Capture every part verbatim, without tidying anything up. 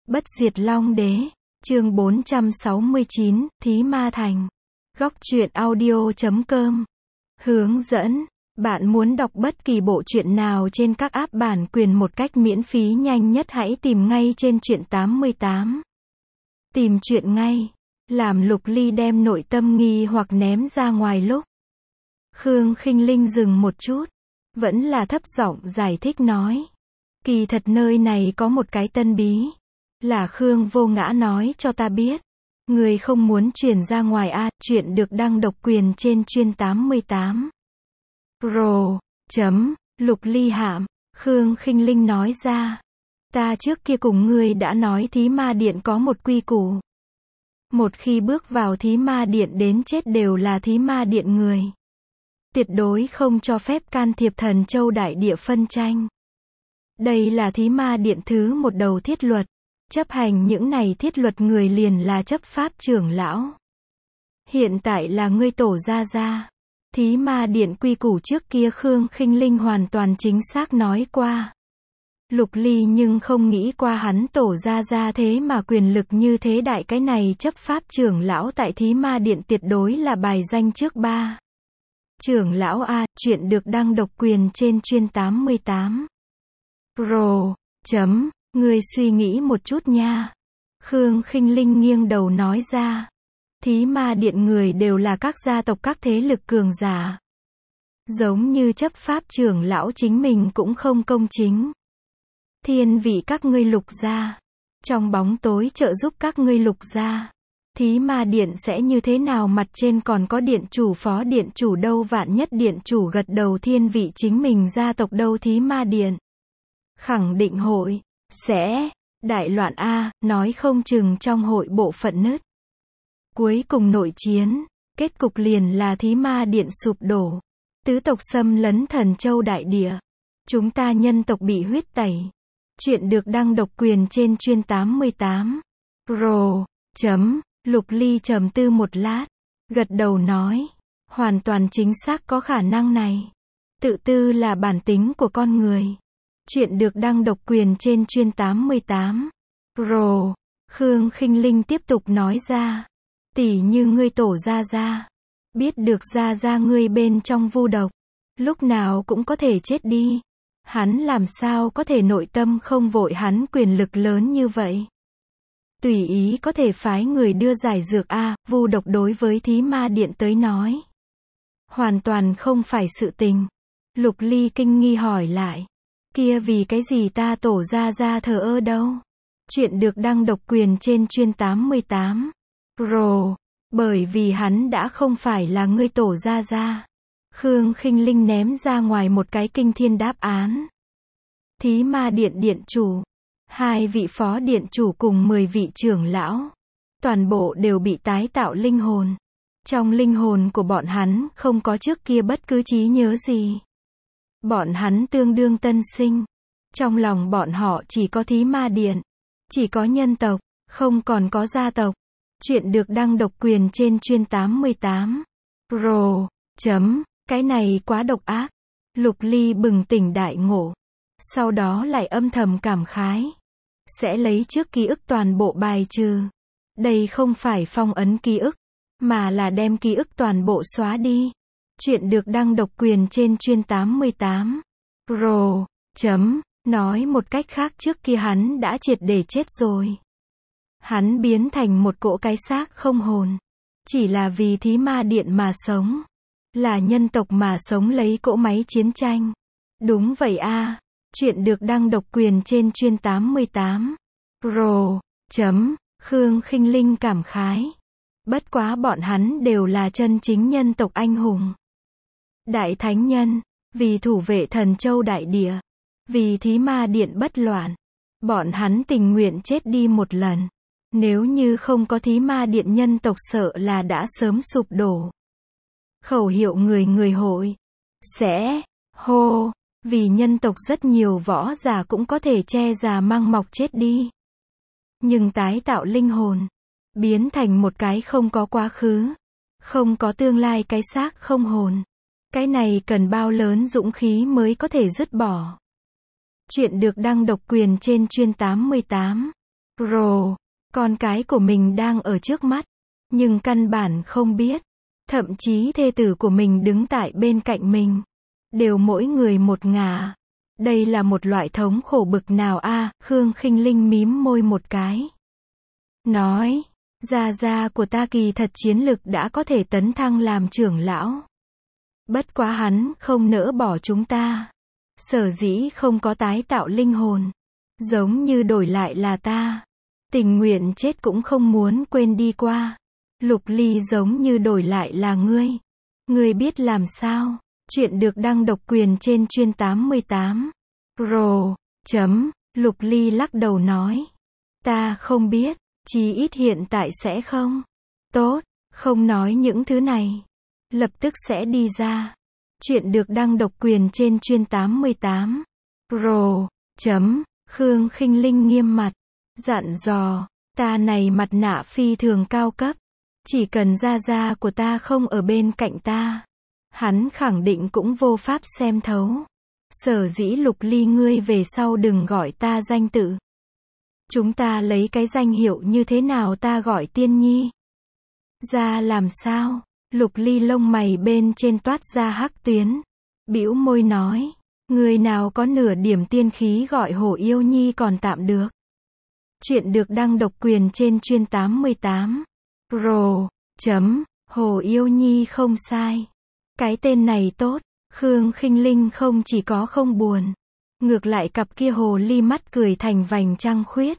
Bất diệt Long Đế, chương bốn trăm sáu mươi chín, Thí Ma Thành. Góc truyện audio chấm com. Hướng dẫn, bạn muốn đọc bất kỳ bộ truyện nào trên các app bản quyền một cách miễn phí nhanh nhất hãy tìm ngay trên truyện tám mươi tám. Tìm truyện ngay, làm Lục Ly đem nội tâm nghi hoặc ném ra ngoài lúc. Khương Khinh Linh dừng một chút, vẫn là thấp giọng giải thích nói. Kỳ thật nơi này có một cái tân bí. Là Khương Vô Ngã nói cho ta biết. Người không muốn truyền ra ngoài a, à, chuyện được đăng độc quyền trên chuyên tám mươi tám. Pro, chấm, Lục Ly hạm, Khương Khinh Linh nói ra. Ta trước kia cùng ngươi đã nói Thí Ma Điện có một quy củ. Một khi bước vào Thí Ma Điện đến chết đều là Thí Ma Điện người. Tuyệt đối không cho phép can thiệp Thần Châu Đại Địa phân tranh. Đây là Thí Ma Điện thứ một đầu thiết luật. Chấp hành những này thiết luật người liền là chấp pháp trưởng lão. Hiện tại là ngươi tổ gia gia. Thí Ma Điện quy củ trước kia Khương Khinh Linh hoàn toàn chính xác nói qua. Lục Ly nhưng không nghĩ qua hắn tổ gia gia thế mà quyền lực như thế đại, cái này chấp pháp trưởng lão tại Thí Ma Điện tuyệt đối là bài danh trước ba. Trưởng lão A, chuyện được đăng độc quyền trên chuyên tám mươi tám. Pro, chấm, ngươi suy nghĩ một chút nha. Khương Khinh Linh nghiêng đầu nói ra. Thí Ma Điện người đều là các gia tộc các thế lực cường giả. Giống như chấp pháp trưởng lão chính mình cũng không công chính. Thiên vị các ngươi Lục gia. Trong bóng tối trợ giúp các ngươi Lục gia. Thí Ma Điện sẽ như thế nào, mặt trên còn có điện chủ phó điện chủ đâu, vạn nhất điện chủ gật đầu thiên vị chính mình gia tộc đâu, Thí Ma Điện khẳng định hội sẽ đại loạn a, nói không chừng trong hội bộ phận nứt. Cuối cùng nội chiến, kết cục liền là Thí Ma Điện sụp đổ, tứ tộc xâm lấn Thần Châu Đại Địa, chúng ta nhân tộc bị huyết tẩy. Chuyện được đăng độc quyền trên chuyên tám mươi tám. Pro, chấm, Lục Ly trầm tư một lát, gật đầu nói, hoàn toàn chính xác có khả năng này. Tự tư là bản tính của con người. Chuyện được đăng độc quyền trên chuyên tám mươi tám. Pro, Khương Khinh Linh tiếp tục nói ra. Tỷ như ngươi tổ gia gia, biết được gia gia ngươi bên trong vu độc, lúc nào cũng có thể chết đi. Hắn làm sao có thể nội tâm không vội, hắn quyền lực lớn như vậy. Tùy ý có thể phái người đưa giải dược a, vu độc đối với Thí Ma Điện tới nói. Hoàn toàn không phải sự tình. Lục Ly kinh nghi hỏi lại. Kia vì cái gì ta tổ gia gia thờ ơ đâu? Chuyện được đăng độc quyền trên chuyên tám mươi tám. Pro, bởi vì hắn đã không phải là ngươi tổ gia gia. Khương Khinh Linh ném ra ngoài một cái kinh thiên đáp án. Thí Ma Điện điện chủ, hai vị phó điện chủ cùng mười vị trưởng lão, toàn bộ đều bị tái tạo linh hồn. Trong linh hồn của bọn hắn không có trước kia bất cứ trí nhớ gì. Bọn hắn tương đương tân sinh. Trong lòng bọn họ chỉ có Thí Ma Điện, chỉ có nhân tộc, không còn có gia tộc. Chuyện được đăng độc quyền trên chuyên tám mươi tám. Pro, chấm, cái này quá độc ác. Lục Ly bừng tỉnh đại ngộ. Sau đó lại âm thầm cảm khái. Sẽ lấy trước ký ức toàn bộ bài trừ. Đây không phải phong ấn ký ức, mà là đem ký ức toàn bộ xóa đi. Chuyện được đăng độc quyền trên chuyên tám mươi tám. Pro, chấm, nói một cách khác trước kia hắn đã triệt để chết rồi. Hắn biến thành một cỗ cái xác không hồn. Chỉ là vì Thí Ma Điện mà sống. Là nhân tộc mà sống lấy cỗ máy chiến tranh. Đúng vậy a. Chuyện được đăng độc quyền trên chuyên tám mươi tám. Pro, chấm, Khương Khinh Linh cảm khái. Bất quá bọn hắn đều là chân chính nhân tộc anh hùng. Đại thánh nhân, vì thủ vệ Thần Châu Đại Địa, vì Thí Ma Điện bất loạn, bọn hắn tình nguyện chết đi một lần. Nếu như không có Thí Ma Điện, nhân tộc sợ là đã sớm sụp đổ. Khẩu hiệu người người hội sẽ hô, vì nhân tộc rất nhiều võ giả cũng có thể che già mang mọc chết đi. Nhưng tái tạo linh hồn, biến thành một cái không có quá khứ, không có tương lai cái xác không hồn. Cái này cần bao lớn dũng khí mới có thể dứt bỏ. Chuyện được đăng độc quyền trên chuyên tám mươi tám. Rồ, con cái của mình đang ở trước mắt, nhưng căn bản không biết. Thậm chí thê tử của mình đứng tại bên cạnh mình. Đều mỗi người một ngả. Đây là một loại thống khổ bực nào a à, Khương Khinh Linh mím môi một cái. Nói, gia gia của ta kỳ thật chiến lực đã có thể tấn thăng làm trưởng lão. Bất quá hắn không nỡ bỏ chúng ta. Sở dĩ không có tái tạo linh hồn. Giống như đổi lại là ta. Tình nguyện chết cũng không muốn quên đi qua. Lục Ly giống như đổi lại là ngươi. Ngươi biết làm sao? Chuyện được đăng độc quyền trên chuyên tám mươi tám. Rồ, chấm, Lục Ly lắc đầu nói. Ta không biết, chí ít hiện tại sẽ không. Tốt, không nói những thứ này. Lập tức sẽ đi ra. Chuyện được đăng độc quyền trên chuyên tám mươi tám. Rồ, chấm, Khương Khinh Linh nghiêm mặt. Dặn dò, ta này mặt nạ phi thường cao cấp. Chỉ cần gia gia của ta không ở bên cạnh ta. Hắn khẳng định cũng vô pháp xem thấu. Sở dĩ Lục Ly ngươi về sau đừng gọi ta danh tự. Chúng ta lấy cái danh hiệu như thế nào ta gọi Tiên Nhi? Ra làm sao? Lục Ly lông mày bên trên toát ra hắc tuyến. Bĩu môi nói. Người nào có nửa điểm tiên khí gọi Hổ Yêu Nhi còn tạm được. Chuyện được đăng độc quyền trên chuyên tám mươi tám. Rồ, chấm, Hổ Yêu Nhi không sai. Cái tên này tốt. Khương Khinh Linh không chỉ có không buồn. Ngược lại cặp kia hồ ly mắt cười thành vành trăng khuyết.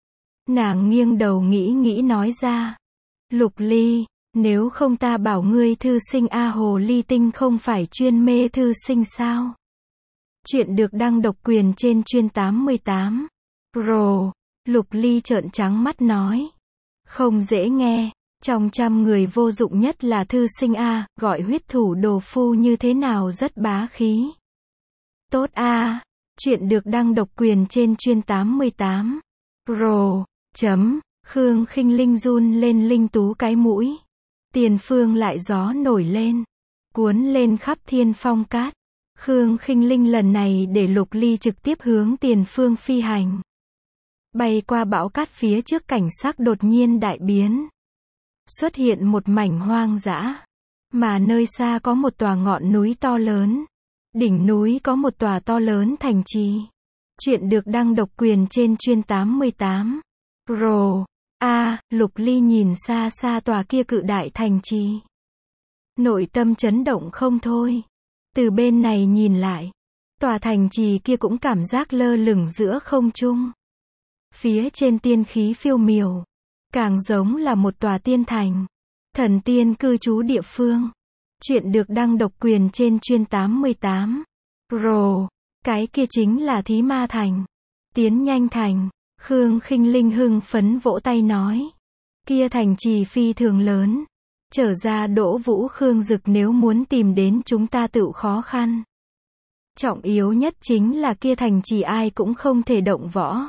Nàng nghiêng đầu nghĩ nghĩ nói ra. Lục Ly, nếu không ta bảo ngươi thư sinh A hồ ly tinh không phải chuyên mê thư sinh sao? Chuyện được đăng độc quyền trên chuyên tám mươi tám. Rồ, Lục Ly trợn trắng mắt nói. Không dễ nghe. Trong trăm người vô dụng nhất là thư sinh A, gọi huyết thủ đồ phu như thế nào rất bá khí. Tốt A, chuyện được đăng độc quyền trên chuyên tám mươi tám. Rồ, chấm, Khương Khinh Linh run lên linh tú cái mũi. Tiền phương lại gió nổi lên, cuốn lên khắp thiên phong cát. Khương Khinh Linh lần này để Lục Ly trực tiếp hướng tiền phương phi hành. Bay qua bão cát phía trước cảnh sắc đột nhiên đại biến. Xuất hiện một mảnh hoang dã. Mà nơi xa có một tòa ngọn núi to lớn. Đỉnh núi có một tòa to lớn thành trì. Chuyện được đăng độc quyền trên chuyên tám mươi tám. Rồ, a, Lục Ly nhìn xa xa tòa kia cự đại thành trì. Nội tâm chấn động không thôi. Từ bên này nhìn lại. Tòa thành trì kia cũng cảm giác lơ lửng giữa không trung. Phía trên tiên khí phiêu miểu. Càng giống là một tòa tiên thành. Thần tiên cư trú địa phương. Chuyện được đăng độc quyền trên chuyên tám mươi tám. Rồ, cái kia chính là Thí Ma Thành. Tiến nhanh thành. Khương Khinh Linh hưng phấn vỗ tay nói. Kia thành trì phi thường lớn. Trở ra Đỗ Vũ Khương Dực nếu muốn tìm đến chúng ta tự khó khăn. Trọng yếu nhất chính là kia thành trì ai cũng không thể động võ.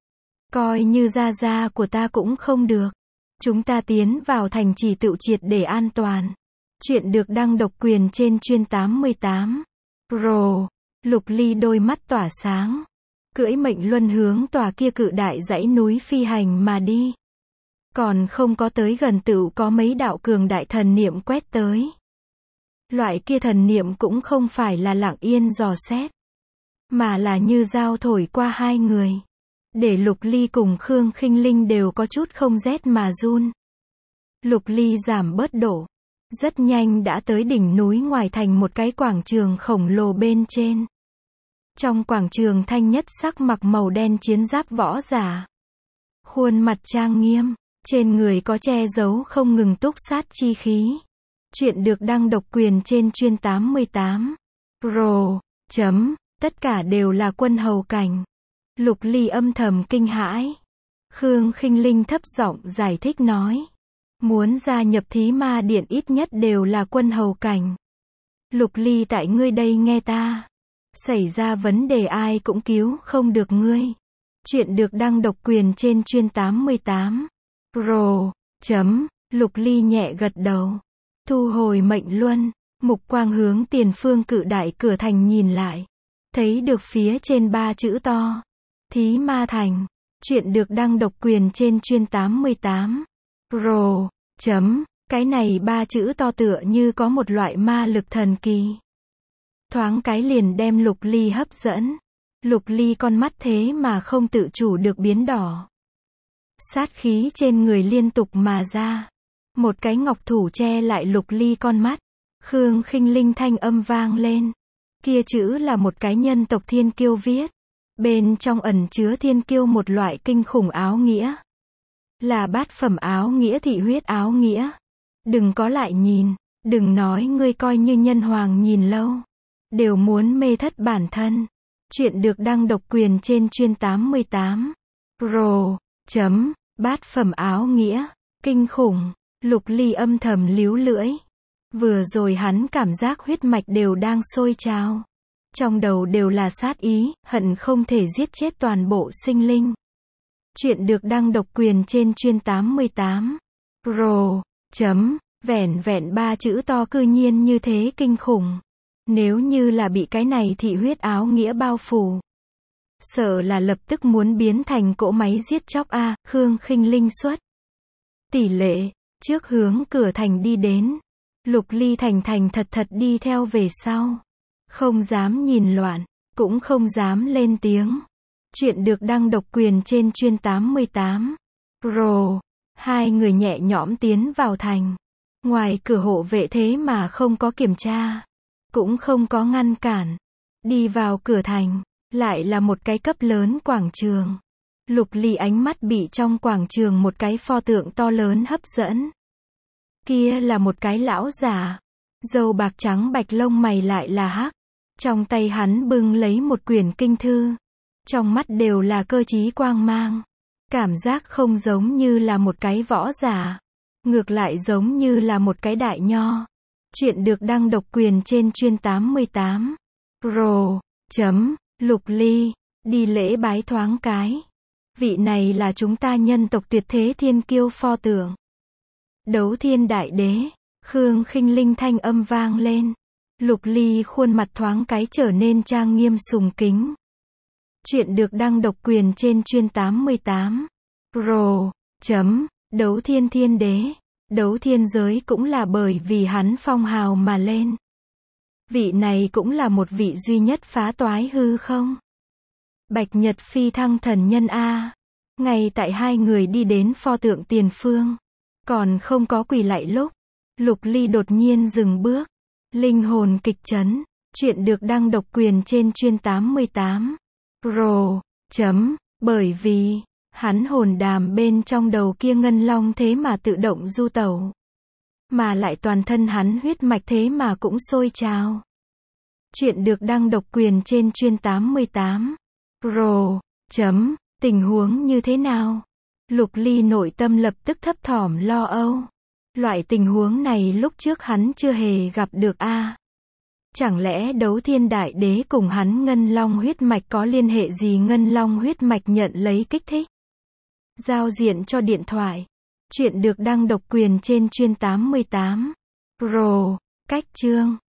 Coi như gia gia của ta cũng không được. Chúng ta tiến vào thành trì tự triệt để an toàn. Chuyện được đăng độc quyền trên chuyên tám mươi tám. Rồ, Lục Ly đôi mắt tỏa sáng. Cưỡi mệnh luân hướng tòa kia cự đại dãy núi phi hành mà đi. Còn không có tới gần tựu có mấy đạo cường đại thần niệm quét tới. Loại kia thần niệm cũng không phải là lặng yên dò xét. Mà là như dao thổi qua hai người. Để Lục Ly cùng Khương Khinh Linh đều có chút không rét mà run. Lục Ly giảm bớt độ. Rất nhanh đã tới đỉnh núi ngoài thành một cái quảng trường khổng lồ bên trên. Trong quảng trường thanh nhất sắc mặc màu đen chiến giáp võ giả. Khuôn mặt trang nghiêm. Trên người có che giấu không ngừng túc sát chi khí. Chuyện được đăng độc quyền trên chuyên tám mươi tám. Rồ, chấm, tất cả đều là quân hầu cảnh. Lục Ly âm thầm kinh hãi. Khương Khinh Linh thấp giọng giải thích nói. Muốn gia nhập Thí Ma Điện ít nhất đều là quân hầu cảnh. Lục Ly tại ngươi đây nghe ta. Xảy ra vấn đề ai cũng cứu không được ngươi. Chuyện được đăng độc quyền trên chuyên tám mươi tám. Rồ, chấm, Lục Ly nhẹ gật đầu. Thu hồi mệnh luân, mục quang hướng tiền phương cự đại cửa thành nhìn lại. Thấy được phía trên ba chữ to. Thí Ma Thành. Chuyện được đăng độc quyền trên chuyên tám mươi tám Pro. Chấm. Cái này ba chữ to tựa như có một loại ma lực thần kỳ. Thoáng cái liền đem Lục Ly hấp dẫn. Lục Ly con mắt thế mà không tự chủ được biến đỏ. Sát khí trên người liên tục mà ra. Một cái ngọc thủ che lại Lục Ly con mắt. Khương Khinh Linh thanh âm vang lên. Kia chữ là một cái nhân tộc thiên kiêu viết. Bên trong ẩn chứa thiên kiêu một loại kinh khủng áo nghĩa. Là bát phẩm áo nghĩa, thị huyết áo nghĩa. Đừng có lại nhìn. Đừng nói ngươi coi như nhân hoàng nhìn lâu. Đều muốn mê thất bản thân. Chuyện được đăng độc quyền trên chuyên tám mươi tám Pro. Chấm. Bát phẩm áo nghĩa. Kinh khủng. Lục Ly âm thầm líu lưỡi. Vừa rồi hắn cảm giác huyết mạch đều đang sôi trào. Trong đầu đều là sát ý, hận không thể giết chết toàn bộ sinh linh. Chuyện được đăng độc quyền trên chuyên tám mươi tám Pro. Chấm. Vẻn vẹn ba chữ to cư nhiên như thế kinh khủng. Nếu như là bị cái này thị huyết áo nghĩa bao phủ. Sợ là lập tức muốn biến thành cỗ máy giết chóc a. Khương Khinh Linh xuất tỷ lệ, trước hướng cửa thành đi đến. Lục Ly thành thành thật thật đi theo về sau. Không dám nhìn loạn, cũng không dám lên tiếng. Chuyện được đăng độc quyền trên chuyên tám mươi tám Pro. Hai người nhẹ nhõm tiến vào thành. Ngoài cửa hộ vệ thế mà không có kiểm tra. Cũng không có ngăn cản. Đi vào cửa thành, lại là một cái cấp lớn quảng trường. Lục Ly ánh mắt bị trong quảng trường một cái pho tượng to lớn hấp dẫn. Kia là một cái lão già. Râu bạc trắng bạch, lông mày lại là hắc. Trong tay hắn bưng lấy một quyển kinh thư. Trong mắt đều là cơ trí quang mang. Cảm giác không giống như là một cái võ giả. Ngược lại giống như là một cái đại nho. Chuyện được đăng độc quyền trên chuyên tám mươi tám Pro. Chấm. Lục Ly. Đi lễ bái thoáng cái. Vị này là chúng ta nhân tộc tuyệt thế thiên kiêu pho tượng. Đấu Thiên Đại Đế. Khương Khinh Linh thanh âm vang lên. Lục Ly khuôn mặt thoáng cái trở nên trang nghiêm sùng kính. Chuyện được đăng độc quyền trên chuyên tám mươi tám Pro. Chấm. Đấu Thiên Thiên Đế. Đấu thiên giới cũng là bởi vì hắn phong hào mà lên. Vị này cũng là một vị duy nhất phá toái hư không. Bạch Nhật phi thăng thần nhân a. Ngay tại hai người đi đến pho tượng tiền phương. Còn không có quỳ lạy lúc. Lục Ly đột nhiên dừng bước. Linh hồn kịch chấn. Chuyện được đăng độc quyền trên chuyên tám mươi tám Pro. Chấm. Bởi vì hắn hồn đàm bên trong đầu kia ngân long thế mà tự động du tẩu. Mà lại toàn thân hắn huyết mạch thế mà cũng sôi trào. Chuyện được đăng độc quyền trên chuyên tám mươi tám Pro. Chấm. Tình huống như thế nào? Lục Ly nội tâm lập tức thấp thỏm lo âu. Loại tình huống này lúc trước hắn chưa hề gặp được a. Chẳng lẽ Đấu Thiên Đại Đế cùng hắn ngân long huyết mạch có liên hệ gì? Ngân long huyết mạch nhận lấy kích thích. Giao diện cho điện thoại. Chuyện được đăng độc quyền trên chuyên tám mươi tám Pro. Cách chương.